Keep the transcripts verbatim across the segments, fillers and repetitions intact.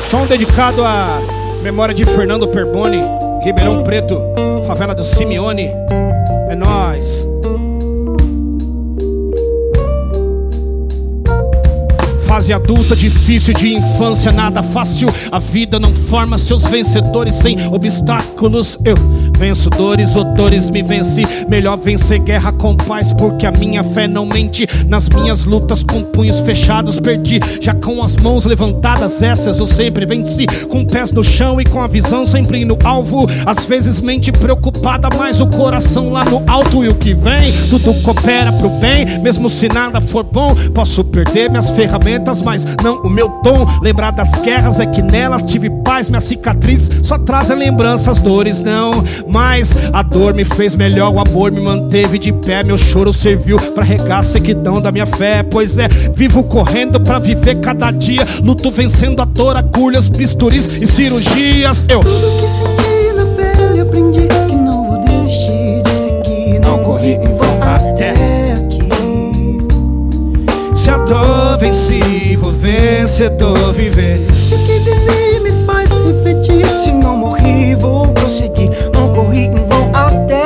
Som dedicado à memória de Fernando Perboni, Ribeirão Preto, favela do Simeone. É nóis. Fase adulta, difícil, de infância nada fácil. A vida não forma seus vencedores sem obstáculos. Eu venço dores, odores, me venci. Melhor vencer guerra com paz, porque a minha fé não mente. Nas minhas lutas com punhos fechados perdi, já com as mãos levantadas essas eu sempre venci. Com pés no chão e com a visão sempre no alvo. Às vezes mente preocupada, mas o coração lá no alto. E o que vem, tudo coopera pro bem. Mesmo se nada for bom, posso perder minhas ferramentas, mas não o meu dom. Lembrar das guerras é que nelas tive paz. Minhas cicatrizes só trazem lembranças, dores não. Mas a dor me fez melhor, o amor me manteve de pé. Meu choro serviu pra regar a sequidão da minha fé. Pois é, vivo correndo pra viver cada dia. Luto vencendo a dor, agulhas, bisturis e cirurgias. Eu tudo que senti na pele aprendi que não vou desistir de seguir. Não corri em vão até aqui. Se a dor venci, vou vencedor viver. E o que vivi me faz refletir. Se não morri, vou prosseguir. Não corri em vão até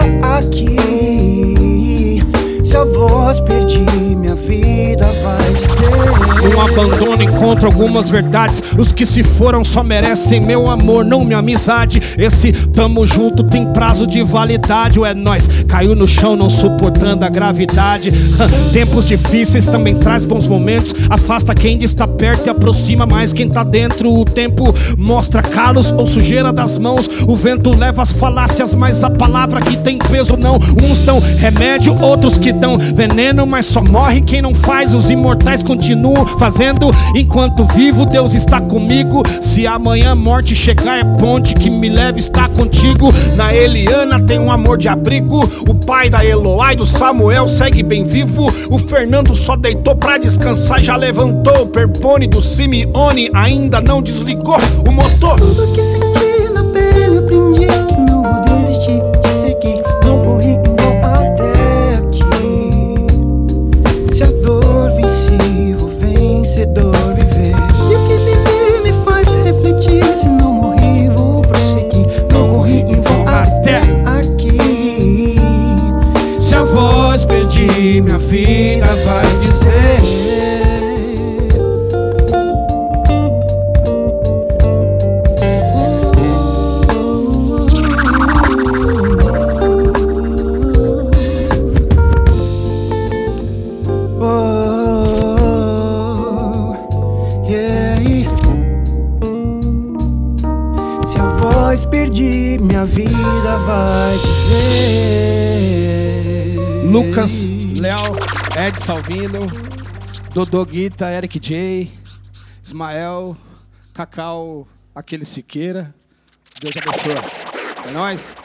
aqui. Se a voz perdi, minha vida vai dizer. Um abandono encontra algumas verdades. Os que se foram só merecem meu amor, não minha amizade. Esse tamo junto tem prazo de validade. Ou é nós, caiu no chão não suportando a gravidade. Tempos difíceis também traz bons momentos. Afasta quem está perto e aproxima mais quem tá dentro. O tempo mostra calos ou sujeira das mãos. O vento leva as falácias, mas a palavra que tem peso não. Uns dão remédio, outros que dão veneno, mas só morre quem não faz. Os imortais continuam fazendo. Enquanto vivo, Deus está comigo. Se amanhã a morte chegar, é ponte que me leva está contigo. Na Eliana tem um amor de abrigo. O pai da Eloá e do Samuel segue bem vivo. O Fernando só deitou pra descansar, já levantou. O Perboni do Simeone ainda não desligou o motor. Tudo que senti na pele aprendi que não vou desistir de seguir. Não corri em vão até aqui. Se a dor venci, vou vencedor viver. E o que vivi me faz refletir. Se não morri, vou prosseguir. Não corri em vão até aqui. Se a voz perdi, minha vida vai dizer. Se a voz perdi, minha vida vai dizer. Lucas, Léo, Ed Salvino, Dodô Guita, Eric J, Ismael, Cacau, aquele Siqueira. Deus abençoe. É nóis.